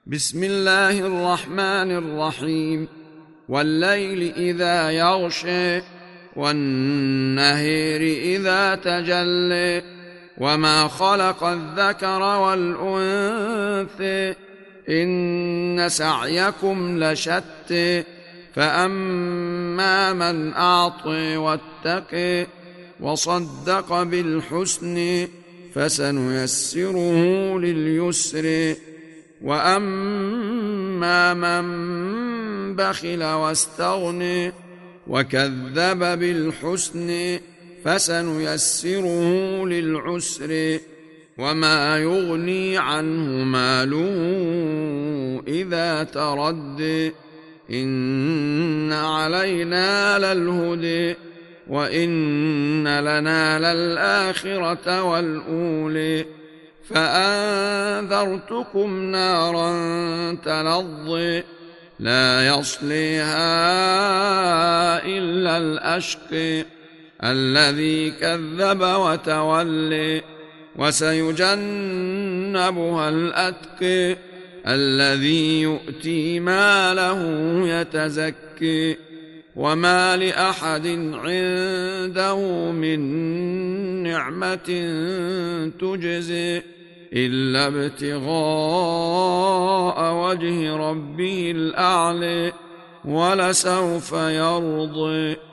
بسم الله الرحمن الرحيم. والليل إذا يغشى والنهار إذا تجلى وما خلق الذكر والأنثى إن سعيكم لشتى فأما من أعطى واتقى وصدق بالحسن فسنيسره لليسر وأما من بخل واستغنى وكذب بالحسن فسنيسره للعسر وما يغني عنه ماله إذا تردى إن علينا للهدى وإن لنا للآخرة والأولى فأنذرتكم نارا تلظى لا يصليها إلا الأشقى الذي كذب وتولى وسيجنبها الأتقى الذي يؤتي ماله يتزكى وما لأحد عنده من نعمة تجزي إلا ابتغاء وجه ربه الأعلى ولسوف يرضى.